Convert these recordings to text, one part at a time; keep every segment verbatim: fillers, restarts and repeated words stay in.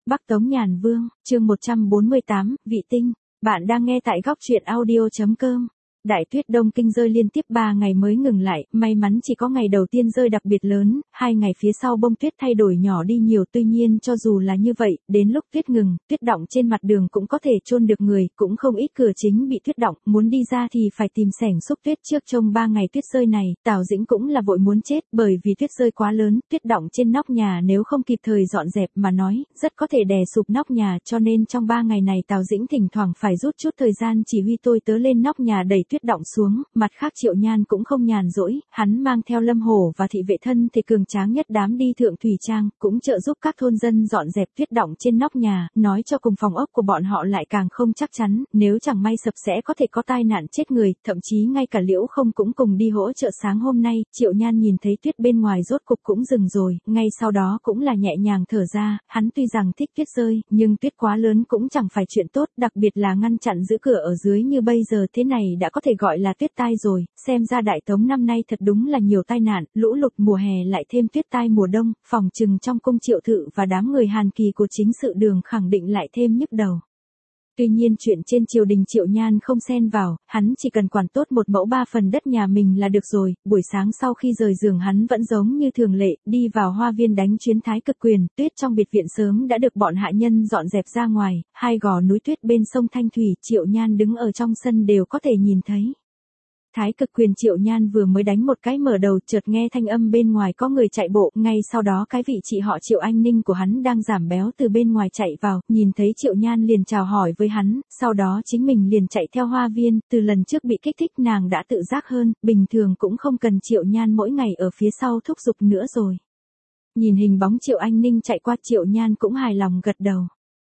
Bắc Tống Nhàn Vương, chương một trăm bốn mươi tám, Vị Tinh. Bạn đang nghe tại góc truyện audio chấm com. Đại tuyết Đông Kinh rơi liên tiếp ba ngày mới ngừng lại, may mắn chỉ có ngày đầu tiên rơi đặc biệt lớn, hai ngày phía sau bông tuyết thay đổi nhỏ đi nhiều. Tuy nhiên cho dù là như vậy, đến lúc tuyết ngừng, tuyết đọng trên mặt đường cũng có thể chôn được người, cũng không ít cửa chính bị tuyết đọng, muốn đi ra thì phải tìm xẻng xúc tuyết. Trước trong ba ngày tuyết rơi này, Tào Dĩnh cũng là vội muốn chết, bởi vì tuyết rơi quá lớn, tuyết đọng trên nóc nhà nếu không kịp thời dọn dẹp mà nói, rất có thể đè sụp nóc nhà, cho nên trong ba ngày này Tào Dĩnh thỉnh thoảng phải rút chút thời gian chỉ huy tôi tớ lên nóc nhà đẩy tuyết đọng xuống. Mặt khác Triệu Nhan cũng không nhàn rỗi, hắn mang theo Lâm Hổ và thị vệ thân thể cường tráng nhất đám đi Thượng Thủy Trang, cũng trợ giúp các thôn dân dọn dẹp tuyết đọng trên nóc nhà, nói cho cùng phòng ốc của bọn họ lại càng không chắc chắn, nếu chẳng may sập sẽ có thể có tai nạn chết người, thậm chí ngay cả Liễu Không cũng cùng đi hỗ trợ. Sáng hôm nay, Triệu Nhan nhìn thấy tuyết bên ngoài rốt cục cũng dừng rồi, ngay sau đó cũng là nhẹ nhàng thở ra, hắn tuy rằng thích tuyết rơi, nhưng tuyết quá lớn cũng chẳng phải chuyện tốt, đặc biệt là ngăn chặn giữ cửa ở dưới như bây giờ thế này đã có thể gọi là tuyết tai rồi. Xem ra Đại Tống năm nay thật đúng là nhiều tai nạn, lũ lụt mùa hè lại thêm tuyết tai mùa đông, phòng trừng trong cung Triệu Thự và đám người Hàn Kỳ của chính sự Đường khẳng định lại thêm nhức đầu. Tuy nhiên chuyện trên triều đình Triệu Nhan không xen vào, hắn chỉ cần quản tốt một mẫu ba phần đất nhà mình là được rồi. Buổi sáng sau khi rời giường hắn vẫn giống như thường lệ, đi vào hoa viên đánh chuyến thái cực quyền. Tuyết trong biệt viện sớm đã được bọn hạ nhân dọn dẹp ra ngoài, hai gò núi tuyết bên sông Thanh Thủy, Triệu Nhan đứng ở trong sân đều có thể nhìn thấy. Thái cực quyền Triệu Nhan vừa mới đánh một cái mở đầu, chợt nghe thanh âm bên ngoài có người chạy bộ, ngay sau đó cái vị chị họ Triệu Anh Ninh của hắn đang giảm béo từ bên ngoài chạy vào, nhìn thấy Triệu Nhan liền chào hỏi với hắn, sau đó chính mình liền chạy theo hoa viên. Từ lần trước bị kích thích nàng đã tự giác hơn, bình thường cũng không cần Triệu Nhan mỗi ngày ở phía sau thúc giục nữa rồi. Nhìn hình bóng Triệu Anh Ninh chạy qua, Triệu Nhan cũng hài lòng gật đầu.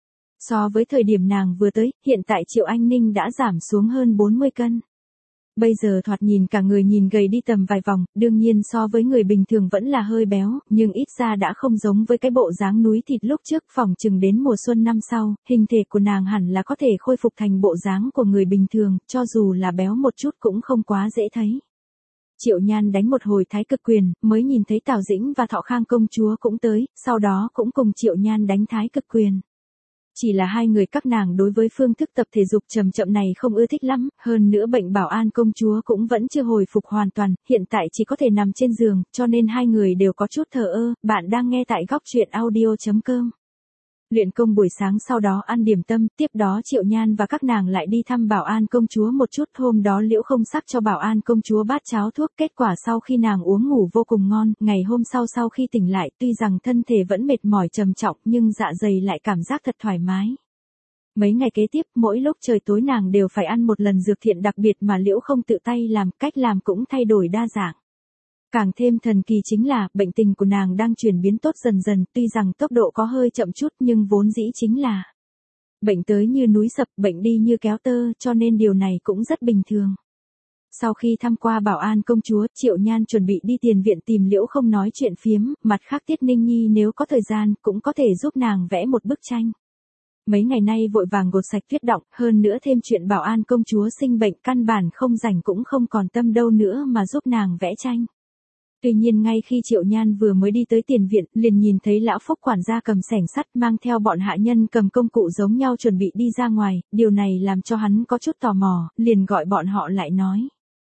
So với thời điểm nàng vừa tới, hiện tại Triệu Anh Ninh đã giảm xuống hơn bốn mươi cân. Bây giờ thoạt nhìn cả người nhìn gầy đi tầm vài vòng, đương nhiên so với người bình thường vẫn là hơi béo, nhưng ít ra đã không giống với cái bộ dáng núi thịt lúc trước. Phỏng chừng đến mùa xuân năm sau, hình thể của nàng hẳn là có thể khôi phục thành bộ dáng của người bình thường, cho dù là béo một chút cũng không quá dễ thấy. Triệu Nhan đánh một hồi thái cực quyền, mới nhìn thấy Tào Dĩnh và Thọ Khang công chúa cũng tới, sau đó cũng cùng Triệu Nhan đánh thái cực quyền. Chỉ là hai người các nàng đối với phương thức tập thể dục chậm chậm này không ưa thích lắm, hơn nữa bệnh Bảo An công chúa cũng vẫn chưa hồi phục hoàn toàn, hiện tại chỉ có thể nằm trên giường, cho nên hai người đều có chút thờ ơ. Bạn đang nghe tại góc truyện audio chấm com. Luyện công buổi sáng, sau đó ăn điểm tâm, tiếp đó Triệu Nhan và các nàng lại đi thăm Bảo An công chúa một chút. Hôm đó Liễu Không sắc cho Bảo An công chúa bát cháo thuốc, kết quả sau khi nàng uống ngủ vô cùng ngon, ngày hôm sau sau khi tỉnh lại, tuy rằng thân thể vẫn mệt mỏi trầm trọng nhưng dạ dày lại cảm giác thật thoải mái. Mấy ngày kế tiếp, mỗi lúc trời tối nàng đều phải ăn một lần dược thiện đặc biệt mà Liễu Không tự tay làm, cách làm cũng thay đổi đa dạng. Càng thêm thần kỳ chính là, bệnh tình của nàng đang chuyển biến tốt dần dần, tuy rằng tốc độ có hơi chậm chút nhưng vốn dĩ chính là bệnh tới như núi sập, bệnh đi như kéo tơ, cho nên điều này cũng rất bình thường. Sau khi thăm qua Bảo An công chúa, Triệu Nhan chuẩn bị đi tiền viện tìm Liễu Không nói chuyện phiếm, mặt khác Tiết Ninh Nhi nếu có thời gian, cũng có thể giúp nàng vẽ một bức tranh. Mấy ngày nay vội vàng gột sạch tuyết đọng, hơn nữa thêm chuyện Bảo An công chúa sinh bệnh, căn bản không rảnh cũng không còn tâm đâu nữa mà giúp nàng vẽ tranh. Tuy nhiên ngay khi Triệu Nhan vừa mới đi tới tiền viện, liền nhìn thấy lão Phúc quản gia cầm xẻng sắt mang theo bọn hạ nhân cầm công cụ giống nhau chuẩn bị đi ra ngoài, điều này làm cho hắn có chút tò mò, liền gọi bọn họ lại nói.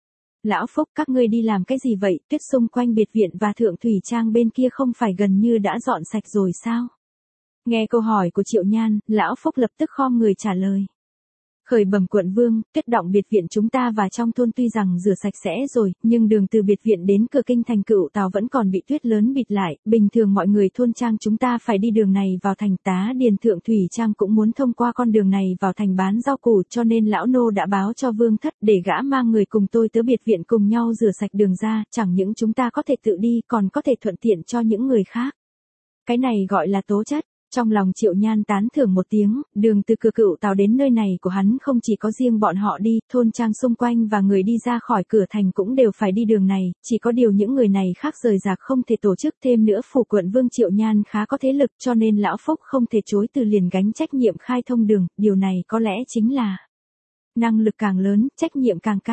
Lão Phúc, các ngươi đi làm cái gì vậy, tuyết xung quanh biệt viện và Thượng Thủy Trang bên kia không phải gần như đã dọn sạch rồi sao? Nghe câu hỏi của Triệu Nhan, lão Phúc lập tức khom người trả lời. Khởi bẩm quận vương, tuyết đọng biệt viện chúng ta và trong thôn tuy rằng rửa sạch sẽ rồi, nhưng đường từ biệt viện đến cửa kinh thành Cựu Tào vẫn còn bị tuyết lớn bịt lại, bình thường mọi người thôn trang chúng ta phải đi đường này vào thành. Tá điền Thượng Thủy Trang cũng muốn thông qua con đường này vào thành bán rau củ, cho nên lão nô đã báo cho vương thất để gã mang người cùng tôi tới biệt viện cùng nhau rửa sạch đường ra, chẳng những chúng ta có thể tự đi còn có thể thuận tiện cho những người khác. Cái này gọi là tố chất. Trong lòng Triệu Nhan tán thưởng một tiếng, đường từ cửa Cựu Tào đến nơi này của hắn không chỉ có riêng bọn họ đi, thôn trang xung quanh và người đi ra khỏi cửa thành cũng đều phải đi đường này, chỉ có điều những người này khác rời rạc không thể tổ chức. Thêm nữa phủ quận vương Triệu Nhan khá có thế lực, cho nên lão Phúc không thể chối từ liền gánh trách nhiệm khai thông đường, điều này có lẽ chính là năng lực càng lớn, trách nhiệm càng cao.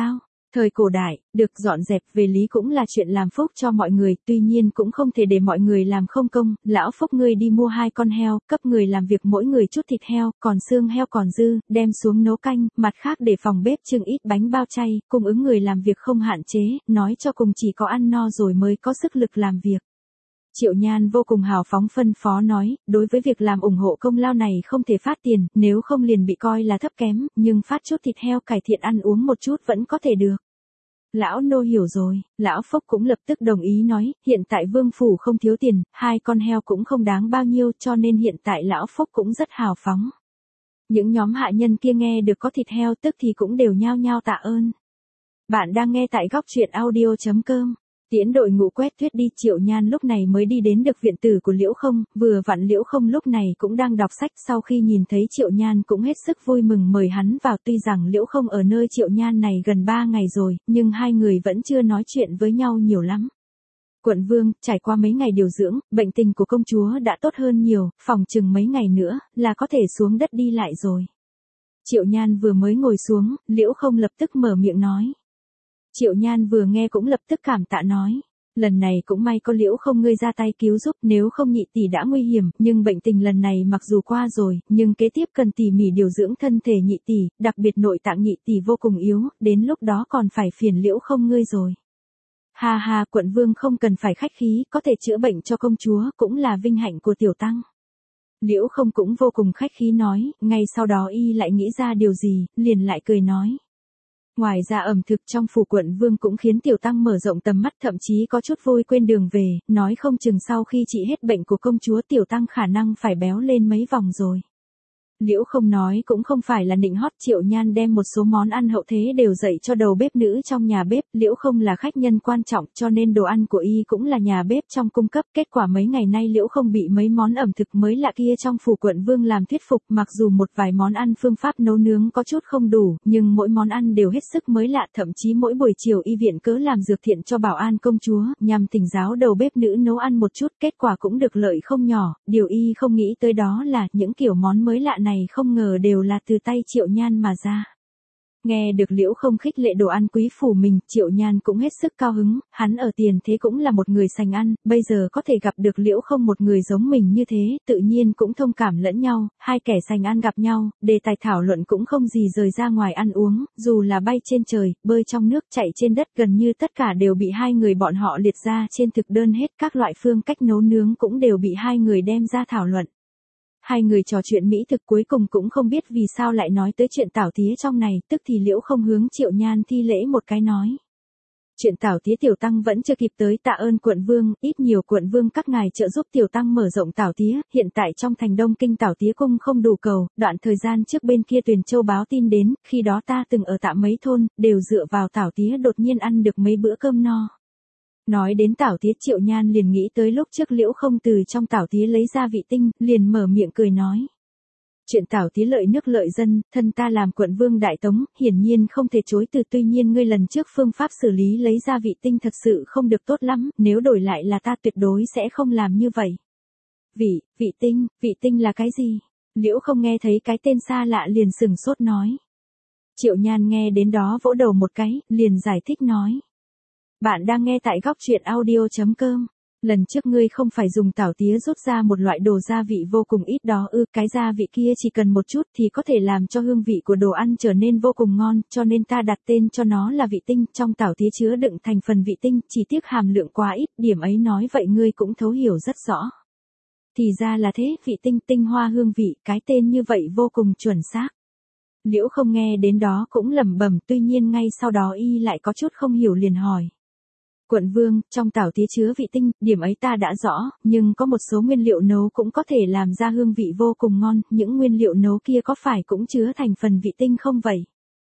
Thời cổ đại, được dọn dẹp về lý cũng là chuyện làm phúc cho mọi người, tuy nhiên cũng không thể để mọi người làm không công, lão phúc ngươi đi mua hai con heo, cấp người làm việc mỗi người chút thịt heo, còn xương heo còn dư, đem xuống nấu canh, mặt khác để phòng bếp trưng ít bánh bao chay, cung ứng người làm việc không hạn chế, nói cho cùng chỉ có ăn no rồi mới có sức lực làm việc. Triệu Nhan vô cùng hào phóng phân phó nói, đối với việc làm ủng hộ công lao này không thể phát tiền, nếu không liền bị coi là thấp kém, nhưng phát chút thịt heo cải thiện ăn uống một chút vẫn có thể được. Lão nô hiểu rồi, lão Phúc cũng lập tức đồng ý nói, hiện tại vương phủ không thiếu tiền, hai con heo cũng không đáng bao nhiêu cho nên hiện tại lão Phúc cũng rất hào phóng. Những nhóm hạ nhân kia nghe được có thịt heo tức thì cũng đều nhao nhao tạ ơn. Bạn đang nghe tại góc truyện audio chấm com. Tiễn đội ngũ quét tuyết đi, Triệu Nhan lúc này mới đi đến được viện tử của Liễu Không, vừa vặn Liễu Không lúc này cũng đang đọc sách, sau khi nhìn thấy Triệu Nhan cũng hết sức vui mừng mời hắn vào, tuy rằng Liễu Không ở nơi Triệu Nhan này gần ba ngày rồi, nhưng hai người vẫn chưa nói chuyện với nhau nhiều lắm. Quận Vương, trải qua mấy ngày điều dưỡng, bệnh tình của công chúa đã tốt hơn nhiều, phòng chừng mấy ngày nữa là có thể xuống đất đi lại rồi. Triệu Nhan vừa mới ngồi xuống, Liễu Không lập tức mở miệng nói. Triệu Nhan vừa nghe cũng lập tức cảm tạ nói, lần này cũng may có Liễu Không ngươi ra tay cứu giúp, nếu không nhị tỷ đã nguy hiểm, nhưng bệnh tình lần này mặc dù qua rồi, nhưng kế tiếp cần tỉ mỉ điều dưỡng thân thể nhị tỷ, đặc biệt nội tạng nhị tỷ vô cùng yếu, đến lúc đó còn phải phiền Liễu Không ngươi rồi. Ha ha, quận vương không cần phải khách khí, có thể chữa bệnh cho công chúa cũng là vinh hạnh của tiểu tăng. Liễu Không cũng vô cùng khách khí nói, ngay sau đó y lại nghĩ ra điều gì, liền lại cười nói. Ngoài ra ẩm thực trong phủ quận vương cũng khiến tiểu tăng mở rộng tầm mắt, thậm chí có chút vui quên đường về, nói không chừng sau khi trị hết bệnh của công chúa tiểu tăng khả năng phải béo lên mấy vòng rồi. Liễu Không nói cũng không phải là nịnh hót, Triệu Nhan đem một số món ăn hậu thế đều dạy cho đầu bếp nữ trong nhà bếp, Liễu Không là khách nhân quan trọng cho nên đồ ăn của y cũng là nhà bếp trong cung cấp, kết quả mấy ngày nay Liễu Không bị mấy món ẩm thực mới lạ kia trong phủ quận vương làm thuyết phục, mặc dù một vài món ăn phương pháp nấu nướng có chút không đủ, nhưng mỗi món ăn đều hết sức mới lạ, thậm chí mỗi buổi chiều y viện cớ làm dược thiện cho bảo an công chúa, nhằm thỉnh giáo đầu bếp nữ nấu ăn một chút, kết quả cũng được lợi không nhỏ, điều y không nghĩ tới đó là những kiểu món mới lạ này không ngờ đều là từ tay Triệu Nhan mà ra. Nghe được Liễu Không khích lệ đồ ăn quý phủ mình, Triệu Nhan cũng hết sức cao hứng, hắn ở tiền thế cũng là một người sành ăn, bây giờ có thể gặp được Liễu Không một người giống mình như thế, tự nhiên cũng thông cảm lẫn nhau, hai kẻ sành ăn gặp nhau, đề tài thảo luận cũng không gì rời ra ngoài ăn uống, dù là bay trên trời, bơi trong nước, chạy trên đất, gần như tất cả đều bị hai người bọn họ liệt ra trên thực đơn hết, các loại phương cách nấu nướng cũng đều bị hai người đem ra thảo luận. Hai người trò chuyện mỹ thực cuối cùng cũng không biết vì sao lại nói tới chuyện tảo tía trong này, tức thì Liễu Không hướng Triệu Nhan thi lễ một cái nói. Chuyện tảo tía tiểu tăng vẫn chưa kịp tới tạ ơn quận vương, ít nhiều quận vương các ngài trợ giúp tiểu tăng mở rộng tảo tía, hiện tại trong thành Đông Kinh tảo tía cung không đủ cầu, đoạn thời gian trước bên kia Tuyền Châu báo tin đến, khi đó ta từng ở tạ mấy thôn, đều dựa vào tảo tía đột nhiên ăn được mấy bữa cơm no. Nói đến tảo tía, Triệu Nhan liền nghĩ tới lúc trước Liễu Không từ trong tảo tía lấy ra vị tinh, liền mở miệng cười nói. Chuyện tảo tía lợi nước lợi dân, thân ta làm quận vương đại tống, hiển nhiên không thể chối từ, tuy nhiên ngươi lần trước phương pháp xử lý lấy ra vị tinh thật sự không được tốt lắm, nếu đổi lại là ta tuyệt đối sẽ không làm như vậy. Vị, vị tinh, vị tinh là cái gì? Liễu Không nghe thấy cái tên xa lạ liền sừng sốt nói. Triệu Nhan nghe đến đó vỗ đầu một cái, liền giải thích nói. Bạn đang nghe tại góc truyện audio chấm com. Lần trước ngươi không phải dùng tảo tía rút ra một loại đồ gia vị vô cùng ít đó ư, cái gia vị kia chỉ cần một chút thì có thể làm cho hương vị của đồ ăn trở nên vô cùng ngon, cho nên ta đặt tên cho nó là vị tinh, trong tảo tía chứa đựng thành phần vị tinh, chỉ tiếc hàm lượng quá ít, điểm ấy nói vậy ngươi cũng thấu hiểu rất rõ. Thì ra là thế, vị tinh, tinh hoa hương vị, cái tên như vậy vô cùng chuẩn xác. Liễu Không nghe đến đó cũng lẩm bẩm, tuy nhiên ngay sau đó y lại có chút không hiểu liền hỏi. Quận vương, trong tảo tía chứa vị tinh, điểm ấy ta đã rõ, nhưng có một số nguyên liệu nấu cũng có thể làm ra hương vị vô cùng ngon, những nguyên liệu nấu kia có phải cũng chứa thành phần vị tinh không vậy?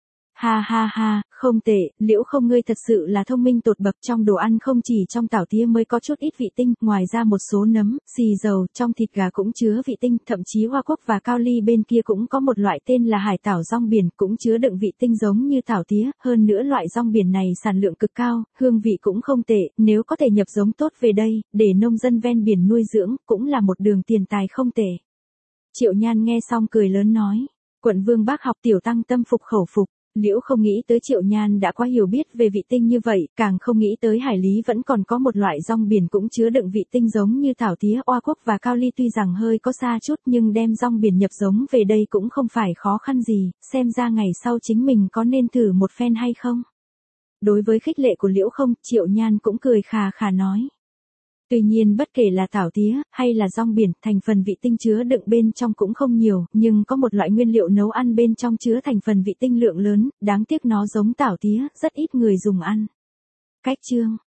Ha ha ha, không tệ, Liễu Không ngươi thật sự là thông minh tột bậc, trong đồ ăn không chỉ trong tảo tía mới có chút ít vị tinh, ngoài ra một số nấm, xì dầu, trong thịt gà cũng chứa vị tinh, thậm chí Hoa Quốc và Cao Ly bên kia cũng có một loại tên là hải tảo rong biển, cũng chứa đựng vị tinh giống như tảo tía, hơn nữa loại rong biển này sản lượng cực cao, hương vị cũng không tệ, nếu có thể nhập giống tốt về đây, để nông dân ven biển nuôi dưỡng, cũng là một đường tiền tài không tệ. Triệu Nhan nghe xong cười lớn nói, quận vương bác học tiểu tăng tâm phục khẩu phục. Liễu không nghĩ tới Triệu Nhan đã quá hiểu biết về vị tinh như vậy, càng không nghĩ tới hải lý vẫn còn có một loại rong biển cũng chứa đựng vị tinh giống như thảo tía, oa quốc và cao ly, tuy rằng hơi có xa chút nhưng đem rong biển nhập giống về đây cũng không phải khó khăn gì, xem ra ngày sau chính mình có nên thử một phen hay không. Đối với khích lệ của Liễu không, Triệu Nhan cũng cười khà khà nói. Tuy nhiên bất kể là thảo tía, hay là rong biển, thành phần vị tinh chứa đựng bên trong cũng không nhiều, nhưng có một loại nguyên liệu nấu ăn bên trong chứa thành phần vị tinh lượng lớn, đáng tiếc nó giống thảo tía, rất ít người dùng ăn. Cách chương